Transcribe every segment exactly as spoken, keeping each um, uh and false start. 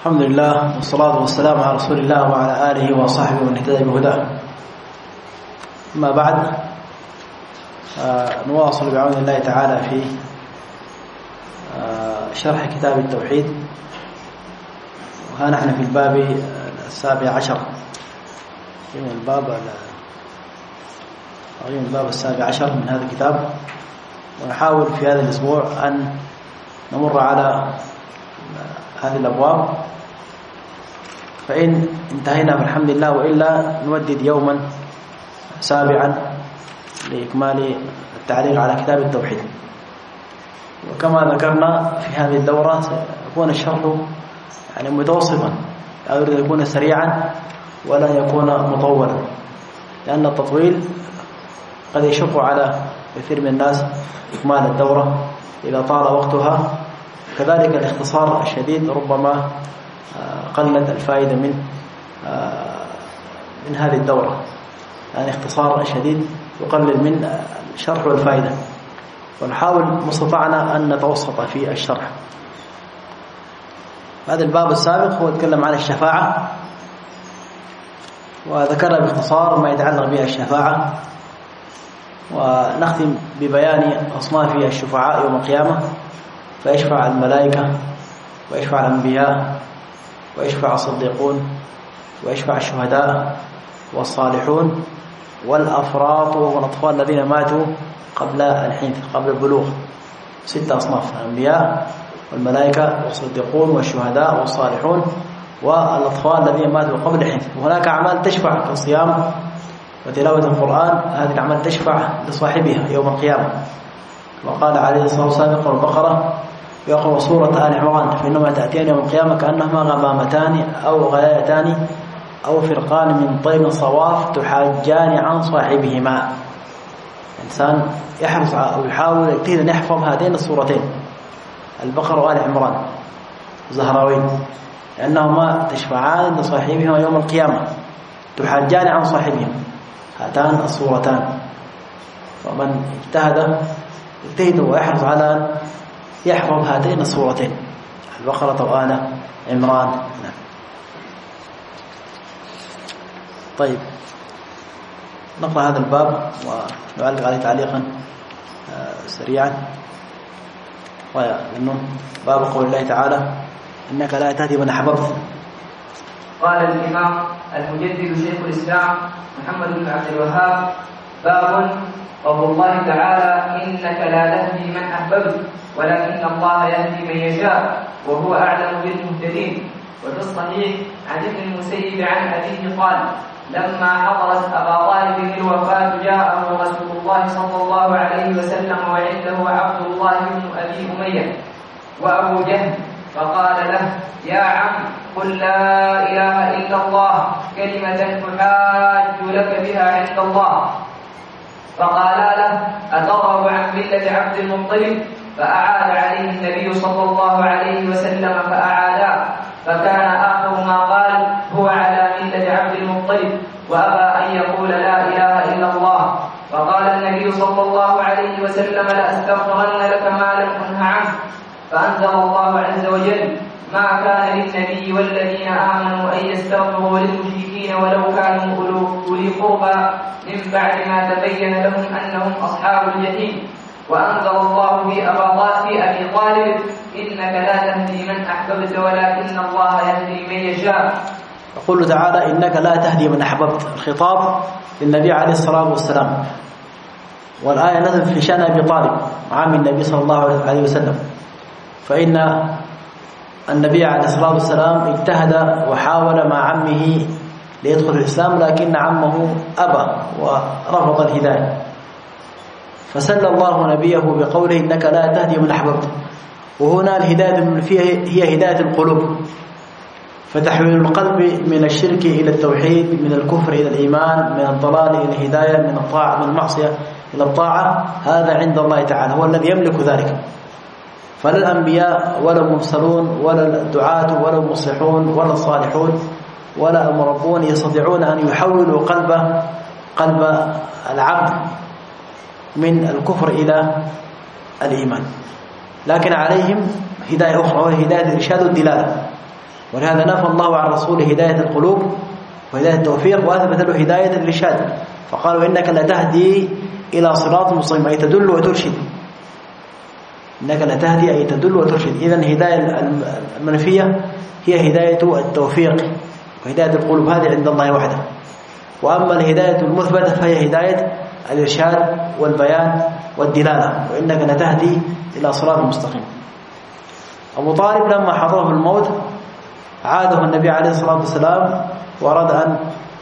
الحمد لله والصلاة والسلام على رسول الله وعلى آله وصحبه ومن اهتدى بهداه. أما بعد، نواصل بعون الله تعالى في شرح كتاب التوحيد، وها نحن في الباب السابع عشر من الباب الباب السابع عشر من هذا الكتاب، ونحاول في هذا الأسبوع أن نمر على هذه الأبواب، فإن انتهينا فالحمد لله، وإلا نودد يوما سابعا لإكمال التعليق على كتاب التوحيد. وكما ذكرنا في هذه الدورة سيكون الشرح يعني متوسطا، لا أريد أن يكون سريعا ولا يكون مطولا، لأن التطويل قد يشق على كثير من الناس إكمال الدورة إذا طال وقتها. كذلك الاختصار الشديد ربما قلت الفائدة من من هذه الدورة، يعني اختصار شديد يقلل من الشرح والفائدة، ونحاول مستطعنا أن نتوسط في الشرح. هذا الباب السابق هو يتكلم عن الشفاعة، وذكر باختصار ما يتعلق بها الشفاعة، ونختم ببيان أصناف الشفعاء يوم القيامة، فيشفع الملائكة ويشفع الأنبياء ويشفع الصديقون ويشفع الشهداء والصالحون والأفراط والأطفال الذين ماتوا قبل الحنث قبل البلوغ. ستة أصناف: الأنبياء والملائكة والصديقون والشهداء والصالحون والأطفال الذين ماتوا قبل الحنث. وهناك أعمال تشفع كالصيام وتلاوة القرآن، هذه الأعمال تشفع لصاحبها يوم القيامة. وقال عليه الصلاة والسلام يقرأ البقرة ويقرأ سورة آل عمران، فإنما تأتيان يوم القيامة كأنهما غمامتان أو غايتان أو فرقان من طير صواف تحاجان عن صاحبهما. الإنسان يحرص أو يحاول يجتهد أن يحفظ هاتين السورتين، البقرة وآل عمران زهراوين، لأنهما تشفعان لصاحبهما يوم القيامة، تحاجان عن صاحبهما هاتان السورتان. ومن اجتهد يجتهد ويحرص على أن يحفظ هاتين السورتين، البقرة وآل عمران. طيب، نقرأ هذا الباب ونعلق عليه تعليقا سريعا. وإنه باب قول الله تعالى: إنك لا تهدي من أحببت. قال الإمام المجدد شيخ الإسلام محمد بن عبد الوهاب: باب قول الله تعالى: إنك لا تهدي من أحببت ولكن الله يهدي من يشاء وهو أعلم بالمهتدين. وفي الصحيح عن ابن المسيب عن أبيه قال: لما حضرت أبا طالب الوفاة جاءه رسول الله صلى الله عليه وسلم وعنده عبد الله بن أبي أمية وأبو جهل، فقال له: يا عم، قل لا إله إلا الله كلمة تحاج لك بها عند الله. فقال له: أترغب عن ملة عبد المطلب؟ فأعاد عليه النبي صلى الله عليه وسلم فأعادا، فكان آخر ما قال: هو على ملة عبد المطلب، وأبى أن يقول لا إله إلا الله. فقال النبي صلى الله عليه وسلم: لأستغفرن لك ما لم أنه عنه. فأنزل الله عز وجل: ما كان للنبي والذين آمنوا أن يستغفروا للمشركين ولو كانوا أولي قربى من بعد ما تبين لهم أنهم أصحاب الجحيم. وأنزل الله في أبي طالب: إنك لا تهدي من أحببت ولكن الله يهدي من يشاء. يقول تعالى: إنك لا تهدي من أحببت، الخطاب للنبي عليه الصلاة والسلام، والآية نزلت في شأن أبي طالب عام النبي صلى الله عليه وسلم. فإن النبي عليه الصلاة والسلام اجتهد وحاول مع عمه ليدخل الإسلام، لكن عمه أبى ورفض الهداية، فسل الله نبيه بقوله: إنك لا تهدي من أحببت. وهنا الهداية هي هداية القلوب، فتحويل القلب من الشرك إلى التوحيد، من الكفر إلى الإيمان، من الضلال إلى الهداية، من الطاعة من المعصية إلى الطاعة، هذا عند الله تعالى، هو الذي يملك ذلك. فلا الأنبياء ولا المرسلون ولا الدعاة ولا المصلحون ولا الصالحون ولا المربون يستطيعون أن يحولوا قلب قلب العبد من الكفر إلى الإيمان، لكن عليهم هداية أخرى وهي هداية الإرشاد والدلالة. ولهذا نفى الله عن رسوله هداية القلوب وهداية التوفيق وأثبت له هداية الإرشاد، فقالوا إنك لتهدي إلى صراط مستقيم، أي تدل وترشد. إنك لتهدي أي تدل وترشد. إذن الهداية المنفية هي هداية التوفيق وهداية القلوب، هذه عند الله وحده. وأما الهداية المثبتة فهي هداية الإرشاد والبيان والدلالة، وإنك لتهدي إلى صراط مستقيم. أبو طالب لما حضره الموت عاده النبي عليه الصلاة والسلام وأراد أن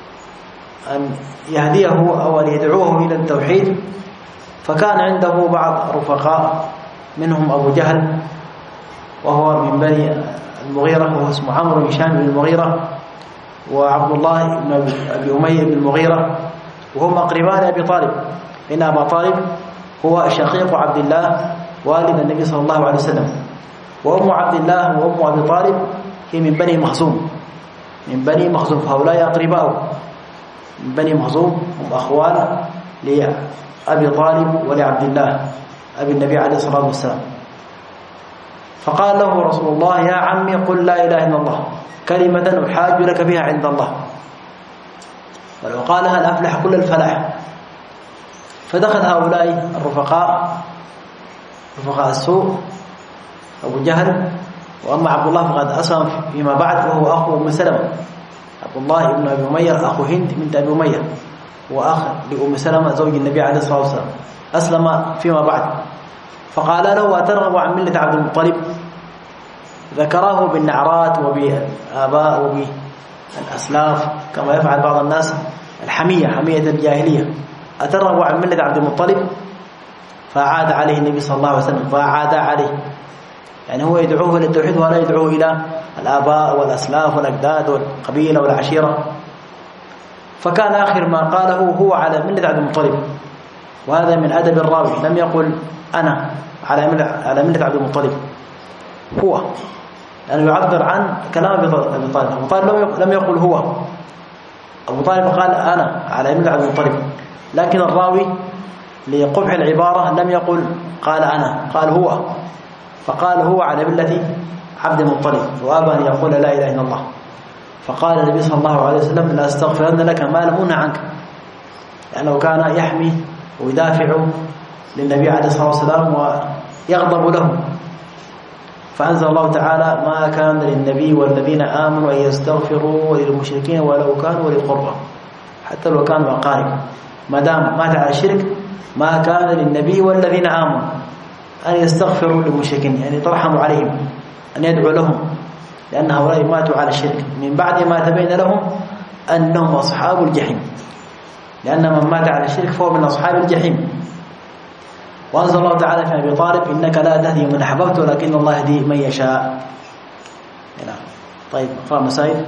أن يهديه أو أن يدعوه إلى التوحيد، فكان عنده بعض رفقاء منهم أبو جهل وهو من بني المغيرة، وهو اسمه عمرو بن هشام بن المغيرة، وعبد الله بن أبي أمية بن المغيرة، وهم أقربان أبي طالب، إن أبا طالب هو شقيق عبد الله والد النبي صلى الله عليه وسلم، وأم عبد الله وأم أبي طالب هي من بني مخزوم، من بني مخزوم، فهؤلاء أقرباء من بني مخزوم، هم أخوان لأبي طالب ولعبد الله أبي النبي عليه الصلاة والسلام. فقال له رسول الله: يا عمي قل لا إله إلا الله كلمة أحاج لك بها عند الله، ولو قالها لأفلح كل الفلاح. فدخل هؤلاء الرفقاء رفقاء السوء أبو جهل، وأما عبد الله فقد أسلم فيما بعد وهو أخو أم سلمة. عبد الله بن أبي أمية أخو هند بنت أبي أمية وأخ لأم سلمة زوج النبي عليه الصلاة والسلام، أسلم فيما بعد. فقال له: أترغب عن ملة عبد المطلب؟ ذكره بالنعرات وبآباء وبالأسلاف كما يفعل بعض الناس، الحمية حمية الجاهلية. أترغب عن ملة عبد المطلب؟ فأعاد عليه النبي صلى الله عليه وسلم، فأعاد عليه، يعني هو يدعوه إلى التوحيد ولا يدعوه إلى الآباء والأسلاف والأجداد والقبيلة والعشيرة. فكان آخر ما قاله هو على ملة عبد المطلب، وهذا من أدب الراوي، لم يقل أنا على ملة على ملة عبد المطلب، هو لأنه يعبر عن كلام أبي طالب. أبو طالب لم يقل هو، أبو طالب قال أنا على ملة عبد المطلب، لكن الراوي لقبح العبارة لم يقل قال أنا، قال هو، فقال هو على ملة عبد المطلب، وأبى أن يقول لا إله إلا الله. فقال النبي صلى الله عليه وسلم: لا أستغفرن لك ما لم أنه عنك، لأنه كان يحمي ويدافع للنبي عليه الصلاة والسلام ويغضب له. فأنزل الله تعالى: ما كان للنبي والذين آمنوا أن يستغفروا للمشركين ولو كانوا أولي قربى، حتى لو كانوا أقارب، ما دام مات على الشرك ما كان للنبي والذين آمنوا أن يستغفروا للمشركين، يعني ترحموا عليهم، أن يدعوا لهم، لأن هؤلاء ماتوا على الشرك من بعد ما تبين لهم أنهم أصحاب الجحيم، لأن من مات على الشرك فهو من أصحاب الجحيم. وأنزل الله تعالى في أبي طالب: إنك لا تهدي من أحببت ولكن الله يهدي من يشاء. طيب، اقرأ مسائل.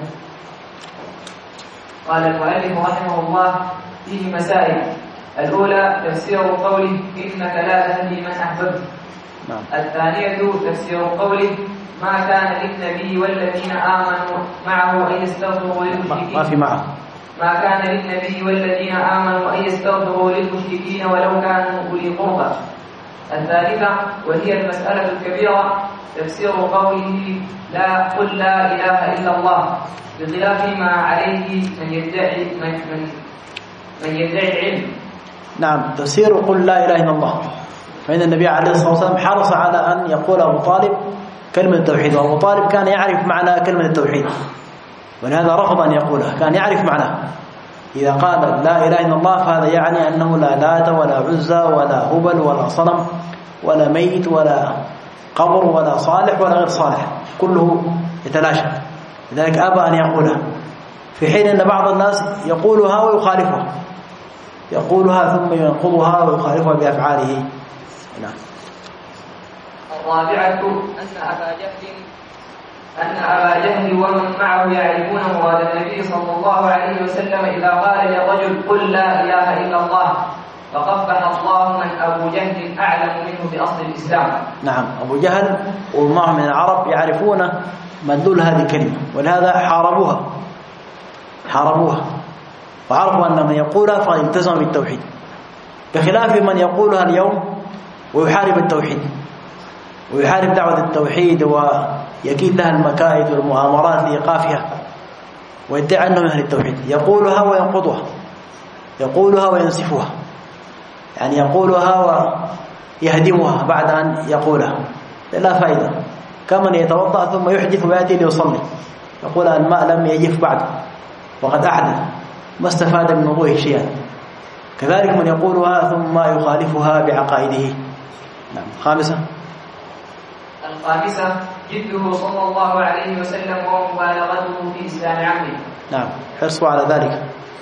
قال المؤلف رحمه الله: فيه مسائل. الأولى تفسير قوله: إنك لا تهدي من أحببت. نعم. الثانية تفسير قوله: ما كان للنبي والذين آمنوا معه أن يستغفروا للمشركين. ما في معه. ما كان للنبي والذين آمنوا أن يستغفروا للمشركين ولو كانوا أولي قربى. الثالثة وهي المسألة الكبيرة تفسير قوله: لا قل لا إله إلا الله، بخلاف ما عليه من يدعي من, من, من يدعي العلم. نعم، تفسير قل لا إله إلا الله، فإن النبي عليه الصلاة والسلام حرص على أن يقول أبو طالب كلمة التوحيد، وأبو طالب كان يعرف معنى كلمة التوحيد، ولهذا رفض أن يقولها، كان يعرف معناه. إذا قال لا إله إلا الله فهذا يعني أنه لا لات ولا عزى ولا هبل ولا صنم ولا ميت ولا قبر ولا صالح ولا غير صالح، كله يتلاشى، لذلك أبى أن يقولها، في حين أن بعض الناس يقولها ويخالفها، يقولها ثم ينقضها ويخالفها بأفعاله. نعم. الرابعة أن أبا جهل أن أبا جهل ومن معه يعرفون مراد النبي صلى الله عليه وسلم إذا قال للرجل قل لا إله إلا الله، فقبح الله من أبو جهل أعلم منه بأصل الإسلام. نعم، أبو جهل ومعه من العرب يعرفون مدلول هذه الكلمة، ولهذا حاربوها حاربوها وعرفوا أن من يقولها فقد التزم بالتوحيد، بخلاف من يقولها اليوم ويحارب التوحيد ويحارب دعوة التوحيد يكيد لها المكائد والمؤامرات لإيقافها، ويدعي أنه من أهل التوحيد، يقولها وينقضها، يقولها وينسفها، يعني يقولها ويهدمها بعد أن يقولها، لا فائدة. كمن يتوضأ ثم يحدث ويأتي ليصلي، يقول الماء لم يجف بعد وقد أحدث، ما استفاد من وضوءه شيئا. كذلك من يقولها ثم يخالفها بعقائده. نعم. خامسة، الخامسة جده صلى الله عليه وسلم ومبالغته في إسلام عمه. نعم، حرصوا على ذلك.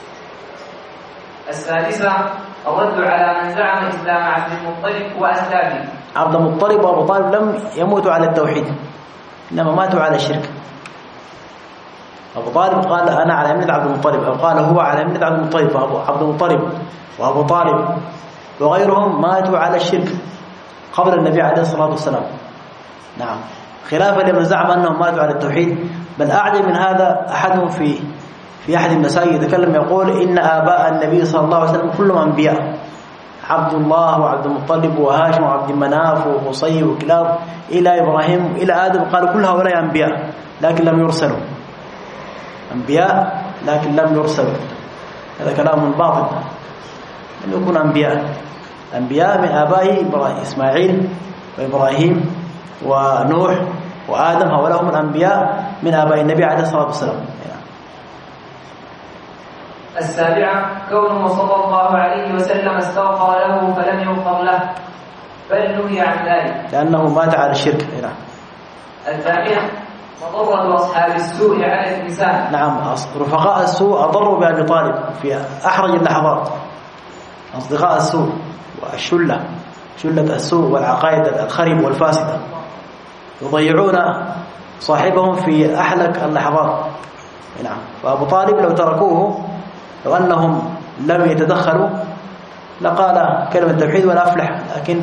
السادسة الرد على من زعم إسلام عبد المطلب وأسلافه. عبد المطلب وأبو طالب لم يموتوا على التوحيد، إنما ماتوا على الشرك. أبو طالب قال أنا على ملة عبد المطلب، أو قال هو على ملة عبد المطلب، فأبو عبد المطلب وأبو طالب وغيرهم ماتوا على الشرك قبل النبي عليه الصلاة والسلام. نعم، خلافا لمن زعم أنهم ماتوا على التوحيد. بل أعجب من هذا أحدهم في في أحد المساجد يتكلم يقول إن آباء النبي صلى الله عليه وسلم كلهم أنبياء، عبد الله وعبد المطلب وهاشم وعبد المناف وقصي وكلاب إلى إبراهيم إلى آدم، قالوا كل هؤلاء أنبياء لكن لم يرسلوا، أنبياء لكن لم يرسلوا. هذا كلام باطل، لم يكونوا أنبياء. أنبياء من آبائه إسماعيل وإبراهيم ونوح وآدم، هؤلاء هم الأنبياء من آباء النبي عليه الصلاة والسلام. السابعة كونه صلى الله عليه وسلم استغفر له فلم يغفر له بل نهي عن ذلك لأنه مات على الشرك. الثامنة مضرة أصحاب السوء على الإنسان. نعم، رفقاء السوء أضروا بأبي طالب في أحرج اللحظات. أصدقاء السوء والشلة، شلة السوء والعقائد الخرب والفاسدة، يضيعون صاحبهم في أحلك اللحظات. نعم، فأبو طالب لو تركوه، لو أنهم لم يتدخلوا لقال كلمة التوحيد ولا أفلح، لكن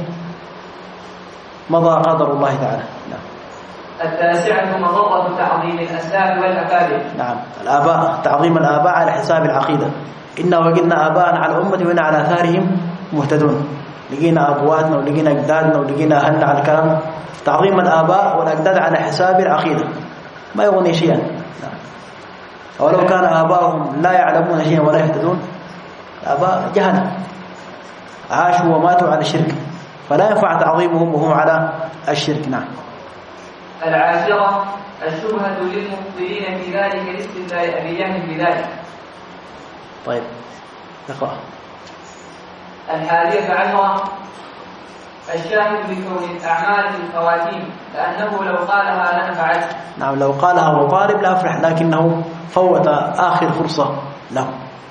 مضى قدر الله تعالى. نعم. التاسعة مضرة تعظيم الأسلاف والأكابر. نعم، الآباء، تعظيم الآباء على حساب العقيدة. إنا وجدنا آباءنا على أمة وإنا على آثارهم مهتدون. لقينا أبواتنا ولقينا أجدادنا ولقينا أهلنا على الكلام. تعظيم الآباء والأجداد على حساب العقيدة ما يغني شيئا. نعم. ولو كان آباؤهم لا يعلمون شيئا ولا يهتدون، الآباء جهلة عاشوا وماتوا على الشرك، فلا ينفع تعظيمهم وهم على الشرك. نعم. العاشرة الشبهة للمبطلين في ذلك لاستدلال أبي جهل بذلك. طيب اقرأ. الحادية عشرة الشاهد بكون الأعمال في الخواتيم، لأنه لو قالها لنفعت. نعم، لو قالها أبو طالب لا أفرح، لكنه فوت آخر فرصة له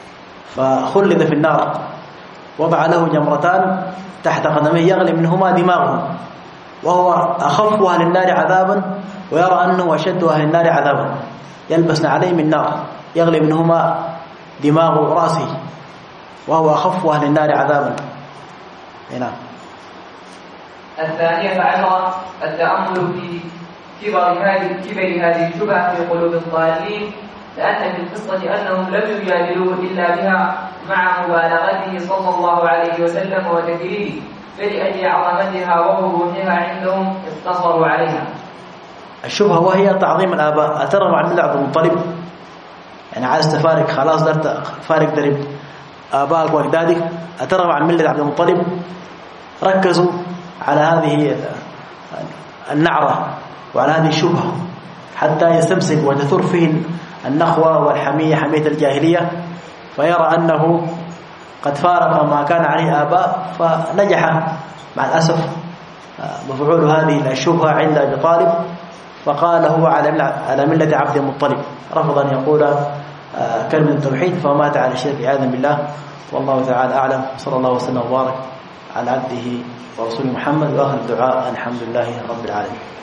فخلد في النار، وضع له جمرتان تحت قدميه يغلي منهما دماغه، وهو أخف أهل النار عذابا ويرى أنه أشد أهل النار عذابا، يلبسن عليه من نار يغلي منهما دماغ رأسه، وهو أخف أهل النار عذابا. نعم. الثانية عشرة التأمل في كبر هذه كبر هذه الشبهة في قلوب الضالين، لأن في القصة أنهم لم يجادلوه إلا بها مع مبالغته صلى الله عليه وسلم وتكريره، فلأجل عظمتها ووضوحها عندهم اقتصروا عليها. الشبهة وهي تعظيم الآباء. أترى مع ملة عبد المطلب، يعني عايز تفارق، خلاص درت فارق درب آبائك وأجدادك، أترى مع ملة عبد المطلب. ركزوا على هذه النعرة وعلى هذه الشبهة حتى يستمسك وتثور فيه النخوة والحمية، حمية الجاهلية، فيرى أنه قد فارق ما كان عليه آباء، فنجح مع الأسف مفعول هذه الشبهة عند أبي طالب، فقال هو على ملة عبد المطلب، رفض أن يقول كلمة التوحيد فمات على الشرك عياذا بالله. والله تعالى أعلم، صلى الله وسلم وبارك على عبده ورسوله محمد، وآخر الدعاء الحمد لله رب العالمين.